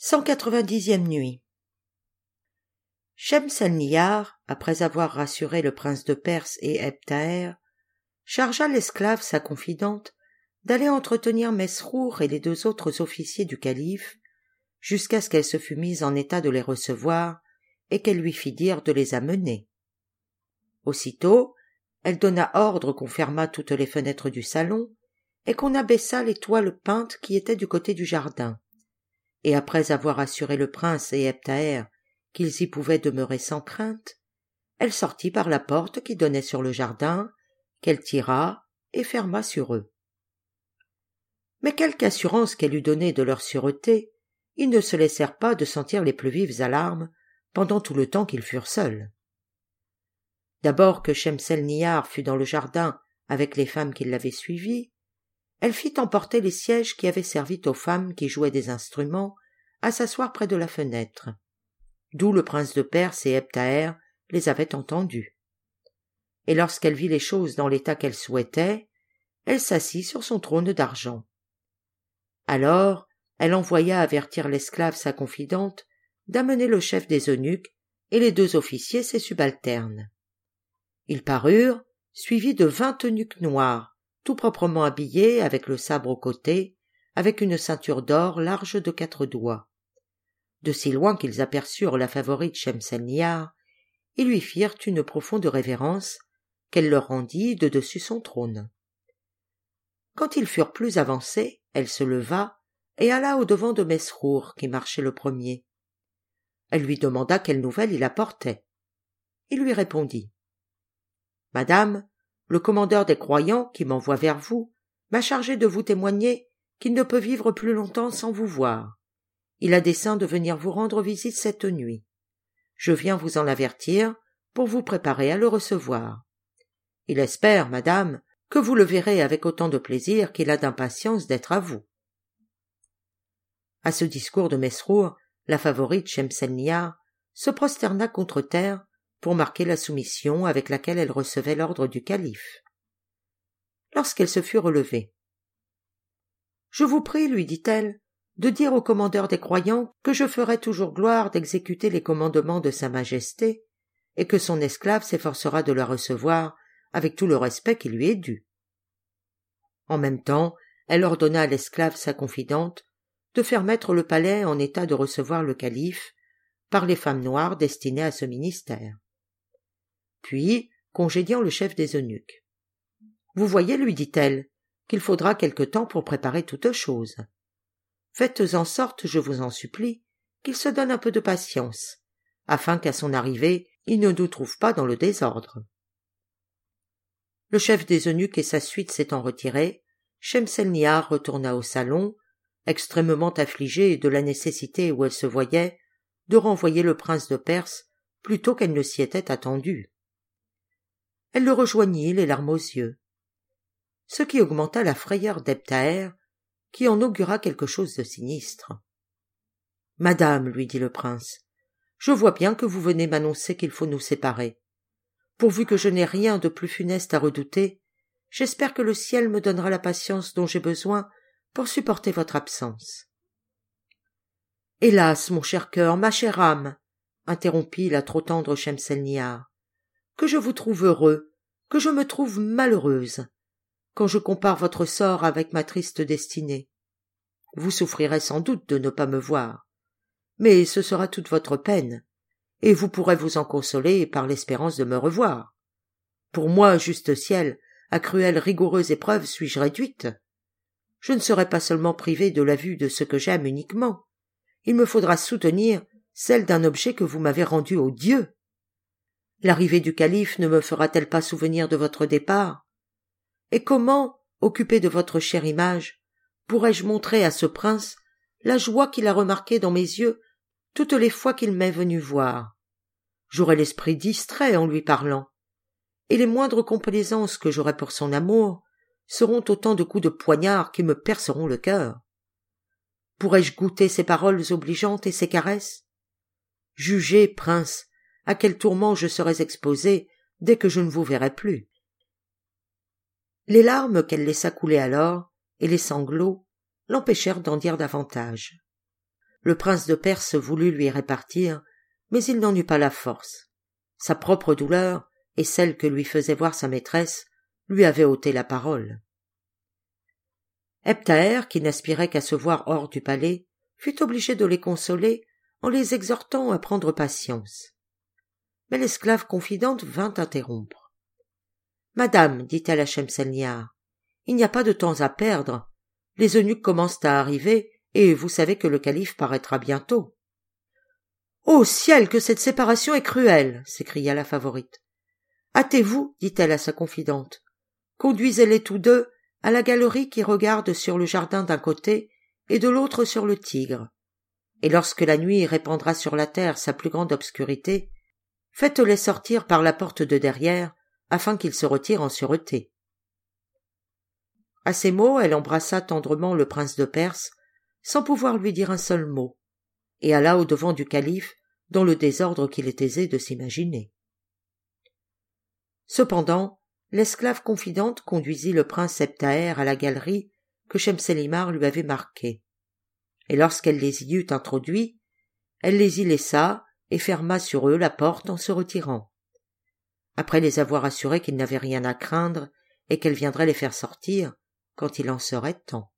190e nuit. Shemselnihar, après avoir rassuré le prince de Perse et Ebn-Thaher, chargea l'esclave, sa confidente, d'aller entretenir Mesrour et les deux autres officiers du calife, jusqu'à ce qu'elle se fût mise en état de les recevoir et qu'elle lui fit dire de les amener. Aussitôt, elle donna ordre qu'on fermât toutes les fenêtres du salon et qu'on abaissât les toiles peintes qui étaient du côté du jardin. Et après avoir assuré le prince et Ebn-Thaher qu'ils y pouvaient demeurer sans crainte, elle sortit par la porte qui donnait sur le jardin, qu'elle tira et ferma sur eux. Mais quelque assurance qu'elle eût donnée de leur sûreté, ils ne se laissèrent pas de sentir les plus vives alarmes pendant tout le temps qu'ils furent seuls. D'abord que Shemselnihar fut dans le jardin avec les femmes qui l'avaient suivie, elle fit emporter les sièges qui avaient servi aux femmes qui jouaient des instruments à s'asseoir près de la fenêtre, d'où le prince de Perse et Ebn-Thaher les avaient entendus. Et lorsqu'elle vit les choses dans l'état qu'elle souhaitait, elle s'assit sur son trône d'argent. Alors, elle envoya avertir l'esclave, sa confidente, d'amener le chef des eunuques et les deux officiers, ses subalternes. Ils parurent, suivis de 20 eunuques noirs, tout proprement habillés, avec le sabre au côté, avec une ceinture d'or large de 4 doigts. De si loin qu'ils aperçurent la favorite Shemselnihar, ils lui firent une profonde révérence qu'elle leur rendit de dessus son trône. Quand ils furent plus avancés, elle se leva et alla au-devant de Mesrour, qui marchait le premier. Elle lui demanda quelle nouvelle il apportait. Il lui répondit: « Madame, le commandeur des croyants, qui m'envoie vers vous, m'a chargé de vous témoigner qu'il ne peut vivre plus longtemps sans vous voir. Il a dessein de venir vous rendre visite cette nuit. Je viens vous en avertir pour vous préparer à le recevoir. Il espère, madame, que vous le verrez avec autant de plaisir qu'il a d'impatience d'être à vous. » À ce discours de Mesrour, la favorite Shemselnihar se prosterna contre terre pour marquer la soumission avec laquelle elle recevait l'ordre du calife. Lorsqu'elle se fut relevée: « Je vous prie, lui dit-elle, de dire au commandeur des croyants que je ferai toujours gloire d'exécuter les commandements de sa majesté et que son esclave s'efforcera de la recevoir avec tout le respect qui lui est dû. » En même temps, elle ordonna à l'esclave, sa confidente, de faire mettre le palais en état de recevoir le calife par les femmes noires destinées à ce ministère. Puis, congédiant le chef des eunuques: « Vous voyez, lui dit-elle, qu'il faudra quelque temps pour préparer toute chose. Faites en sorte, je vous en supplie, qu'il se donne un peu de patience, afin qu'à son arrivée, il ne nous trouve pas dans le désordre. » Le chef des eunuques et sa suite s'étant retirés, Shemselnihar retourna au salon, extrêmement affligée de la nécessité où elle se voyait de renvoyer le prince de Perse plutôt qu'elle ne s'y était attendue. Elle le rejoignit, les larmes aux yeux, ce qui augmenta la frayeur d'Ebn-Thaher, qui en augura quelque chose de sinistre. « Madame, lui dit le prince, je vois bien que vous venez m'annoncer qu'il faut nous séparer. Pourvu que je n'ai rien de plus funeste à redouter, j'espère que le ciel me donnera la patience dont j'ai besoin pour supporter votre absence. »« Hélas, mon cher cœur, ma chère âme, interrompit la trop tendre Shemselnihar, que je vous trouve heureux, que je me trouve malheureuse, quand je compare votre sort avec ma triste destinée. Vous souffrirez sans doute de ne pas me voir, mais ce sera toute votre peine, et vous pourrez vous en consoler par l'espérance de me revoir. Pour moi, juste ciel, à cruelle rigoureuse épreuve suis-je réduite. Je ne serai pas seulement privée de la vue de ce que j'aime uniquement, il me faudra soutenir celle d'un objet que vous m'avez rendu odieux. L'arrivée du calife ne me fera-t-elle pas souvenir de votre départ? Et comment, occupée de votre chère image, pourrais-je montrer à ce prince la joie qu'il a remarquée dans mes yeux toutes les fois qu'il m'est venu voir? J'aurai l'esprit distrait en lui parlant, et les moindres complaisances que j'aurai pour son amour seront autant de coups de poignard qui me perceront le cœur. Pourrais-je goûter ses paroles obligeantes et ses caresses? Jugez, prince, à quel tourment je serais exposé dès que je ne vous verrai plus. » Les larmes qu'elle laissa couler alors, et les sanglots, l'empêchèrent d'en dire davantage. Le prince de Perse voulut lui répartir, mais il n'en eut pas la force. Sa propre douleur, et celle que lui faisait voir sa maîtresse, lui avaient ôté la parole. Ebtaër, qui n'aspirait qu'à se voir hors du palais, fut obligé de les consoler en les exhortant à prendre patience. Mais l'esclave confidente vint interrompre. « Madame, dit-elle à Shemselnihar, il n'y a pas de temps à perdre. Les eunuques commencent à arriver, et vous savez que le calife paraîtra bientôt. »« Ô ciel, que cette séparation est cruelle !» s'écria la favorite. « Hâtez-vous, dit-elle à sa confidente. Conduisez-les tous deux à la galerie qui regarde sur le jardin d'un côté et de l'autre sur le Tigre. Et lorsque la nuit répandra sur la terre sa plus grande obscurité, faites-les sortir par la porte de derrière, afin qu'ils se retirent en sûreté. » À ces mots, elle embrassa tendrement le prince de Perse, sans pouvoir lui dire un seul mot, et alla au-devant du calife, dans le désordre qu'il est aisé de s'imaginer. Cependant, l'esclave confidente conduisit le prince Ebtaër à la galerie que Shemselnihar lui avait marquée, et lorsqu'elle les y eut introduits, elle les y laissa et ferma sur eux la porte en se retirant. Après les avoir assurés qu'ils n'avaient rien à craindre et qu'elle viendrait les faire sortir quand il en serait temps.